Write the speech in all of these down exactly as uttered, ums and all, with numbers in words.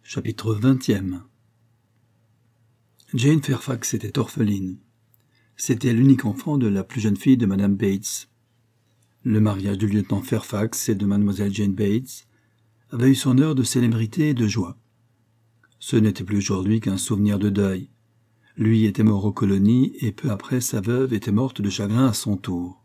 Chapitre vingtième. Jane Fairfax était orpheline. C'était l'unique enfant de la plus jeune fille de Madame Bates. Le mariage du lieutenant Fairfax et de Mademoiselle Jane Bates avait eu son heure de célébrité et de joie. Ce n'était plus aujourd'hui qu'un souvenir de deuil. Lui était mort aux colonies et peu après sa veuve était morte de chagrin à son tour.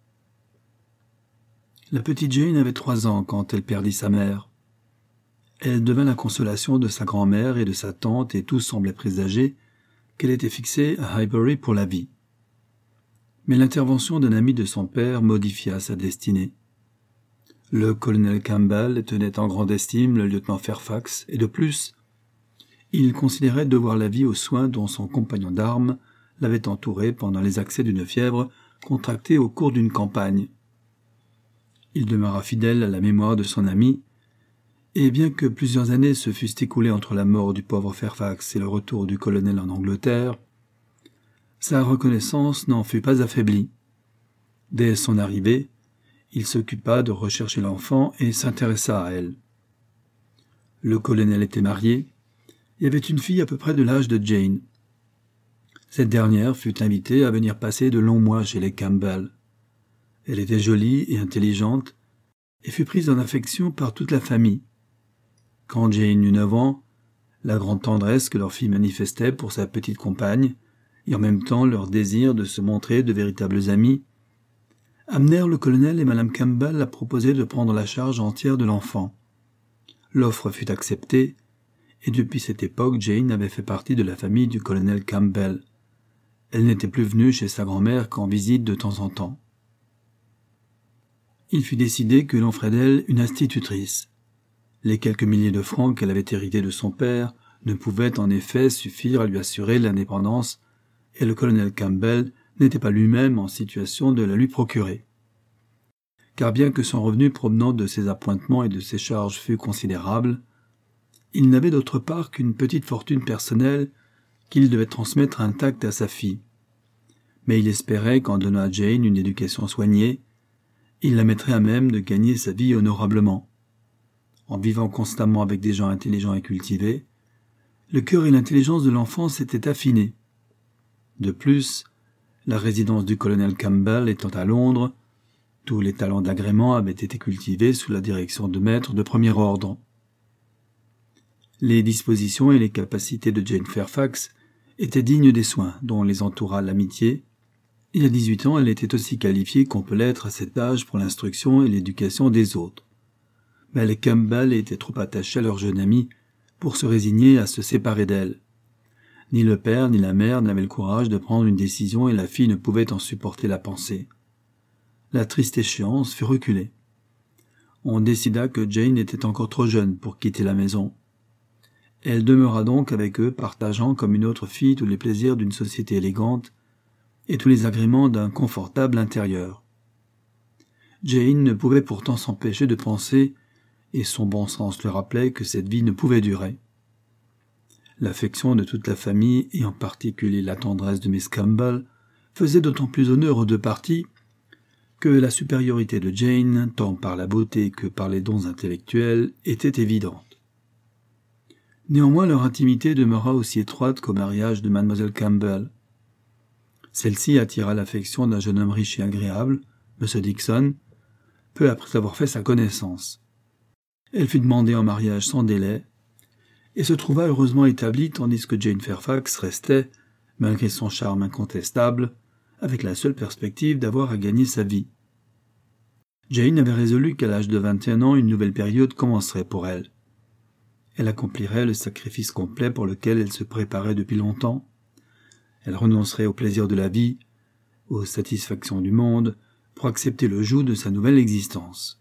La petite Jane avait trois ans quand elle perdit sa mère. Elle devint la consolation de sa grand-mère et de sa tante et tout semblait présager qu'elle était fixée à Highbury pour la vie. Mais l'intervention d'un ami de son père modifia sa destinée. Le colonel Campbell tenait en grande estime le lieutenant Fairfax et de plus, il considérait devoir la vie aux soins dont son compagnon d'armes l'avait entouré pendant les accès d'une fièvre contractée au cours d'une campagne. Il demeura fidèle à la mémoire de son ami, et bien que plusieurs années se fussent écoulées entre la mort du pauvre Fairfax et le retour du colonel en Angleterre, sa reconnaissance n'en fut pas affaiblie. Dès son arrivée, il s'occupa de rechercher l'enfant et s'intéressa à elle. Le colonel était marié et avait une fille à peu près de l'âge de Jane. Cette dernière fut invitée à venir passer de longs mois chez les Campbell. Elle était jolie et intelligente et fut prise en affection par toute la famille. Quand Jane eut neuf ans, la grande tendresse que leur fille manifestait pour sa petite compagne, et en même temps leur désir de se montrer de véritables amis, amenèrent le colonel et Madame Campbell à proposer de prendre la charge entière de l'enfant. L'offre fut acceptée, et depuis cette époque, Jane avait fait partie de la famille du colonel Campbell. Elle n'était plus venue chez sa grand-mère qu'en visite de temps en temps. Il fut décidé que l'on ferait d'elle une institutrice. Les quelques milliers de francs qu'elle avait hérités de son père ne pouvaient en effet suffire à lui assurer l'indépendance, et le colonel Campbell n'était pas lui-même en situation de la lui procurer. Car bien que son revenu provenant de ses appointements et de ses charges fût considérable, il n'avait d'autre part qu'une petite fortune personnelle qu'il devait transmettre intacte à sa fille. Mais il espérait qu'en donnant à Jane une éducation soignée, il la mettrait à même de gagner sa vie honorablement. En vivant constamment avec des gens intelligents et cultivés, le cœur et l'intelligence de l'enfant s'étaient affinés. De plus, la résidence du colonel Campbell étant à Londres, tous les talents d'agrément avaient été cultivés sous la direction de maîtres de premier ordre. Les dispositions et les capacités de Jane Fairfax étaient dignes des soins dont les entoura l'amitié, et à dix-huit ans elle était aussi qualifiée qu'on peut l'être à cet âge pour l'instruction et l'éducation des autres. Mais les Campbell étaient trop attachés à leur jeune amie pour se résigner à se séparer d'elle. Ni le père ni la mère n'avaient le courage de prendre une décision et la fille ne pouvait en supporter la pensée. La triste échéance fut reculée. On décida que Jane était encore trop jeune pour quitter la maison. Elle demeura donc avec eux, partageant comme une autre fille tous les plaisirs d'une société élégante et tous les agréments d'un confortable intérieur. Jane ne pouvait pourtant s'empêcher de penser, et son bon sens le rappelait, que cette vie ne pouvait durer. L'affection de toute la famille, et en particulier la tendresse de Miss Campbell, faisait d'autant plus honneur aux deux parties que la supériorité de Jane, tant par la beauté que par les dons intellectuels, était évidente. Néanmoins, leur intimité demeura aussi étroite qu'au mariage de Mademoiselle Campbell. Celle-ci attira l'affection d'un jeune homme riche et agréable, M. Dixon, peu après avoir fait sa connaissance. Elle fut demandée en mariage sans délai, et se trouva heureusement établie tandis que Jane Fairfax restait, malgré son charme incontestable, avec la seule perspective d'avoir à gagner sa vie. Jane avait résolu qu'à l'âge de vingt et un ans, une nouvelle période commencerait pour elle. Elle accomplirait le sacrifice complet pour lequel elle se préparait depuis longtemps. Elle renoncerait au plaisir de la vie, aux satisfactions du monde, pour accepter le joug de sa nouvelle existence.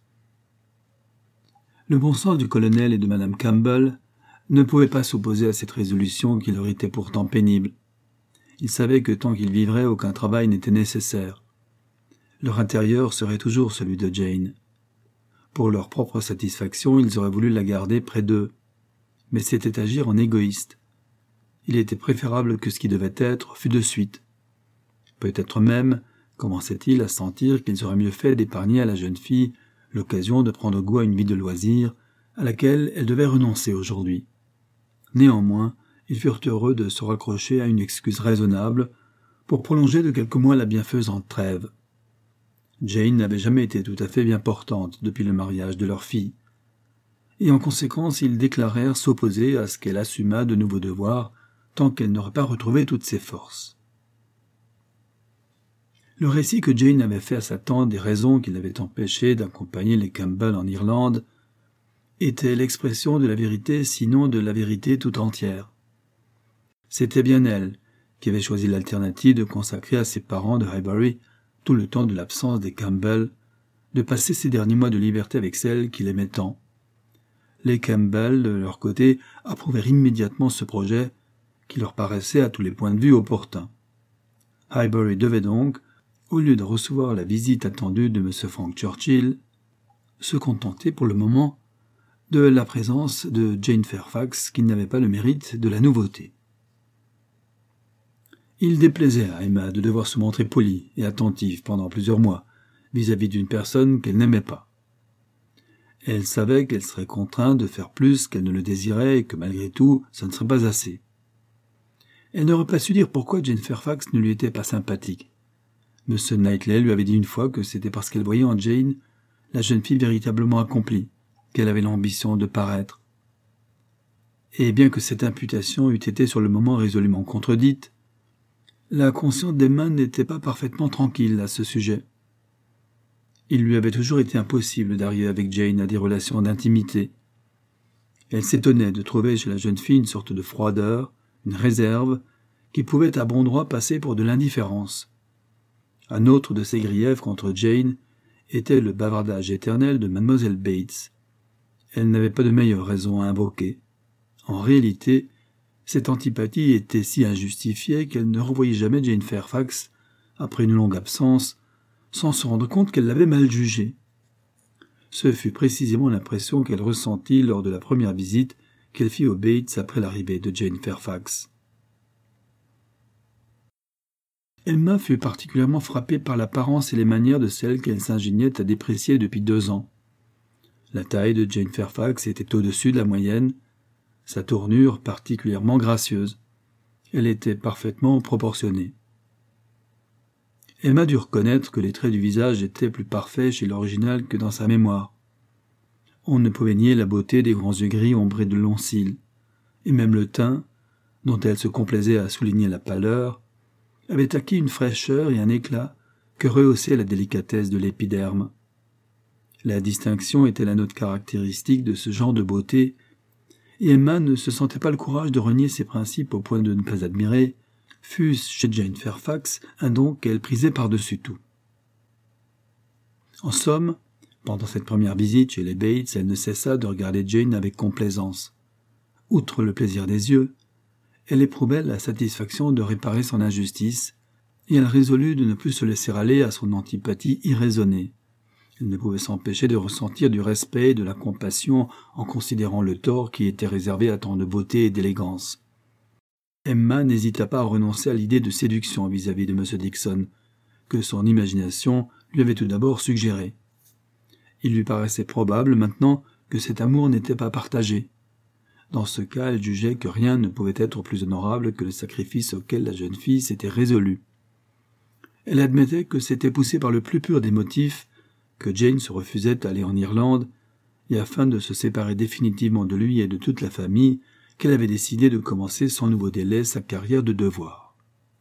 Le bon sens du colonel et de Madame Campbell ne pouvait pas s'opposer à cette résolution qui leur était pourtant pénible. Ils savaient que tant qu'ils vivraient, aucun travail n'était nécessaire. Leur intérieur serait toujours celui de Jane. Pour leur propre satisfaction, ils auraient voulu la garder près d'eux. Mais c'était agir en égoïste. Il était préférable que ce qui devait être fût de suite. Peut-être même commençait-il à sentir qu'ils auraient mieux fait d'épargner à la jeune fille l'occasion de prendre goût à une vie de loisirs à laquelle elle devait renoncer aujourd'hui. Néanmoins, ils furent heureux de se raccrocher à une excuse raisonnable pour prolonger de quelques mois la bienfaisante trêve. Jane n'avait jamais été tout à fait bien portante depuis le mariage de leur fille, et en conséquence ils déclarèrent s'opposer à ce qu'elle assumât de nouveaux devoirs tant qu'elle n'aurait pas retrouvé toutes ses forces. Le récit que Jane avait fait à sa tante des raisons qui l'avaient empêché d'accompagner les Campbell en Irlande était l'expression de la vérité, sinon de la vérité tout entière. C'était bien elle qui avait choisi l'alternative de consacrer à ses parents de Highbury tout le temps de l'absence des Campbell, de passer ses derniers mois de liberté avec celle qu'il aimait tant. Les Campbell, de leur côté, approuvèrent immédiatement ce projet qui leur paraissait à tous les points de vue opportun. Highbury devait donc, au lieu de recevoir la visite attendue de M. Frank Churchill, se contenter pour le moment de la présence de Jane Fairfax qui n'avait pas le mérite de la nouveauté. Il déplaisait à Emma de devoir se montrer polie et attentive pendant plusieurs mois vis-à-vis d'une personne qu'elle n'aimait pas. Elle savait qu'elle serait contrainte de faire plus qu'elle ne le désirait et que malgré tout, ça ne serait pas assez. Elle n'aurait pas su dire pourquoi Jane Fairfax ne lui était pas sympathique. M. Knightley lui avait dit une fois que c'était parce qu'elle voyait en Jane la jeune fille véritablement accomplie, qu'elle avait l'ambition de paraître. Et bien que cette imputation eût été sur le moment résolument contredite, la conscience d'Emma n'était pas parfaitement tranquille à ce sujet. Il lui avait toujours été impossible d'arriver avec Jane à des relations d'intimité. Elle s'étonnait de trouver chez la jeune fille une sorte de froideur, une réserve, qui pouvait à bon droit passer pour de l'indifférence. Un autre de ses griefs contre Jane était le bavardage éternel de mademoiselle Bates. Elle n'avait pas de meilleure raison à invoquer. En réalité, cette antipathie était si injustifiée qu'elle ne revoyait jamais Jane Fairfax, après une longue absence, sans se rendre compte qu'elle l'avait mal jugée. Ce fut précisément l'impression qu'elle ressentit lors de la première visite qu'elle fit aux Bates après l'arrivée de Jane Fairfax. Emma fut particulièrement frappée par l'apparence et les manières de celle qu'elle s'ingéniait à déprécier depuis deux ans. La taille de Jane Fairfax était au-dessus de la moyenne, sa tournure particulièrement gracieuse. Elle était parfaitement proportionnée. Emma dut reconnaître que les traits du visage étaient plus parfaits chez l'original que dans sa mémoire. On ne pouvait nier la beauté des grands yeux gris ombrés de longs cils, et même le teint, dont elle se complaisait à souligner la pâleur, avait acquis une fraîcheur et un éclat que rehaussait la délicatesse de l'épiderme. La distinction était la note caractéristique de ce genre de beauté, et Emma ne se sentait pas le courage de renier ses principes au point de ne pas admirer, fût-ce chez Jane Fairfax un don qu'elle prisait par-dessus tout. En somme, pendant cette première visite chez les Bates, elle ne cessa de regarder Jane avec complaisance. Outre le plaisir des yeux, elle éprouvait la satisfaction de réparer son injustice, et elle résolut de ne plus se laisser aller à son antipathie irraisonnée. Elle ne pouvait s'empêcher de ressentir du respect et de la compassion en considérant le tort qui était réservé à tant de beauté et d'élégance. Emma n'hésita pas à renoncer à l'idée de séduction vis-à-vis de M. Dixon, que son imagination lui avait tout d'abord suggérée. Il lui paraissait probable maintenant que cet amour n'était pas partagé. Dans ce cas, elle jugeait que rien ne pouvait être plus honorable que le sacrifice auquel la jeune fille s'était résolue. Elle admettait que c'était poussé par le plus pur des motifs que Jane se refusait à aller en Irlande, et afin de se séparer définitivement de lui et de toute la famille, qu'elle avait décidé de commencer sans nouveau délai sa carrière de devoir.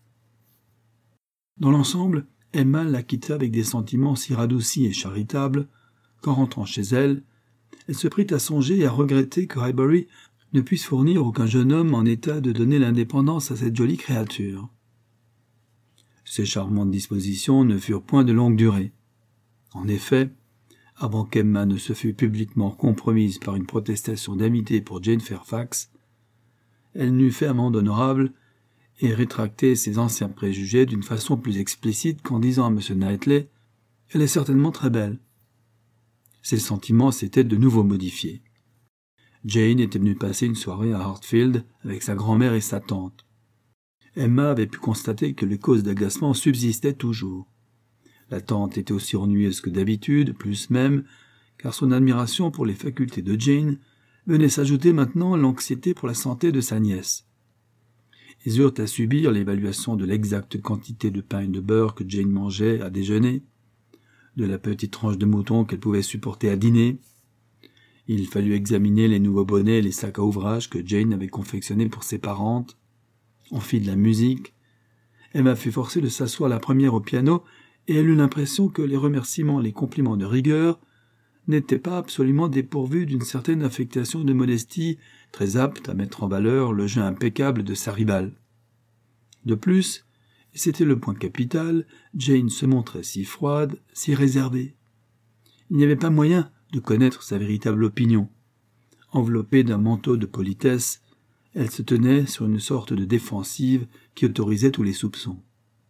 Dans l'ensemble, Emma la quitta avec des sentiments si radoucis et charitables qu'en rentrant chez elle, elle se prit à songer et à regretter que Highbury ne puisse fournir aucun jeune homme en état de donner l'indépendance à cette jolie créature. Ces charmantes dispositions ne furent point de longue durée. En effet, avant qu'Emma ne se fût publiquement compromise par une protestation d'amitié pour Jane Fairfax, elle n'eut fait amende honorable et rétracté ses anciens préjugés d'une façon plus explicite qu'en disant à M. Knightley « Elle est certainement très belle ». Ses sentiments s'étaient de nouveau modifiés. Jane était venue passer une soirée à Hartfield avec sa grand-mère et sa tante. Emma avait pu constater que les causes d'agacement subsistaient toujours. La tante était aussi ennuyeuse que d'habitude, plus même, car son admiration pour les facultés de Jane venait s'ajouter maintenant l'anxiété pour la santé de sa nièce. Ils eurent à subir l'évaluation de l'exacte quantité de pain et de beurre que Jane mangeait à déjeuner, de la petite tranche de mouton qu'elle pouvait supporter à dîner. Il fallut examiner les nouveaux bonnets et les sacs à ouvrage que Jane avait confectionnés pour ses parentes. On fit de la musique. Emma fut forcée de s'asseoir la première au piano et elle eut l'impression que les remerciements et les compliments de rigueur n'étaient pas absolument dépourvus d'une certaine affectation de modestie très apte à mettre en valeur le jeu impeccable de sa rivale. De plus, et c'était le point capital, Jane se montrait si froide, si réservée. Il n'y avait pas moyen de connaître sa véritable opinion. Enveloppée d'un manteau de politesse, elle se tenait sur une sorte de défensive qui autorisait tous les soupçons.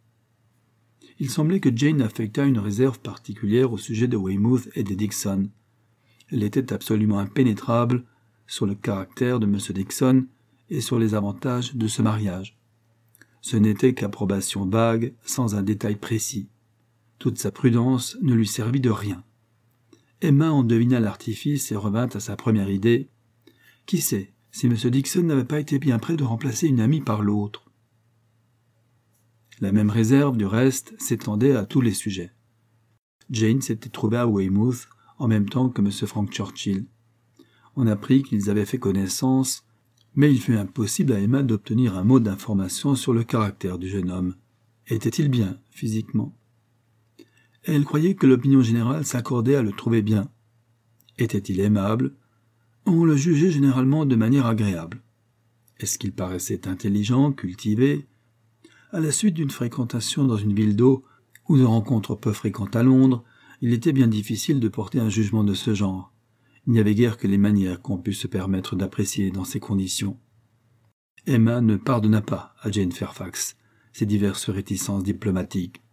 Il semblait que Jane affectât une réserve particulière au sujet de Weymouth et des Dixon. Elle était absolument impénétrable sur le caractère de M. Dixon et sur les avantages de ce mariage. Ce n'était qu'approbation vague, sans un détail précis. Toute sa prudence ne lui servit de rien. Emma en devina l'artifice et revint à sa première idée. Qui sait si M. Dixon n'avait pas été bien près de remplacer une amie par l'autre? La même réserve, du reste, s'étendait à tous les sujets. Jane s'était trouvée à Weymouth en même temps que M. Frank Churchill. On apprit qu'ils avaient fait connaissance, mais il fut impossible à Emma d'obtenir un mot d'information sur le caractère du jeune homme. Était-il bien, physiquement? Elle croyait que l'opinion générale s'accordait à le trouver bien. Était-il aimable? On le jugeait généralement de manière agréable. Est-ce qu'il paraissait intelligent, cultivé? À la suite d'une fréquentation dans une ville d'eau ou de rencontres peu fréquentes à Londres, il était bien difficile de porter un jugement de ce genre. Il n'y avait guère que les manières qu'on pût se permettre d'apprécier dans ces conditions. Emma ne pardonna pas à Jane Fairfax ces diverses réticences diplomatiques.